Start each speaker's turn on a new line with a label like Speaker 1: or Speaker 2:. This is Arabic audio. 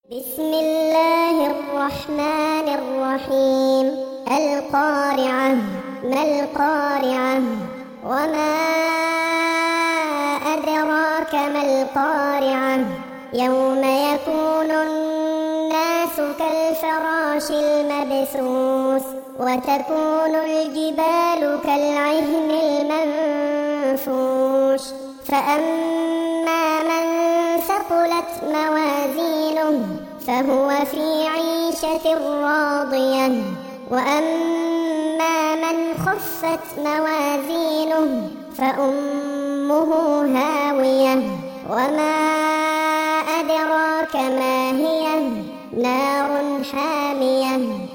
Speaker 1: بسم الله الرحمن الرحيم. القارعة. ما القارعة؟ وما أدراك ما القارعة؟ يوم يكون الناس كالفراش المبثوث وتكون الجبال كالعهن المنفوش. فأما من ثقلت موازينه فهو في عيشة راضية، وأما من خفت موازينه فأمه هاوية. وما أدراك ما هي؟ نار حامية.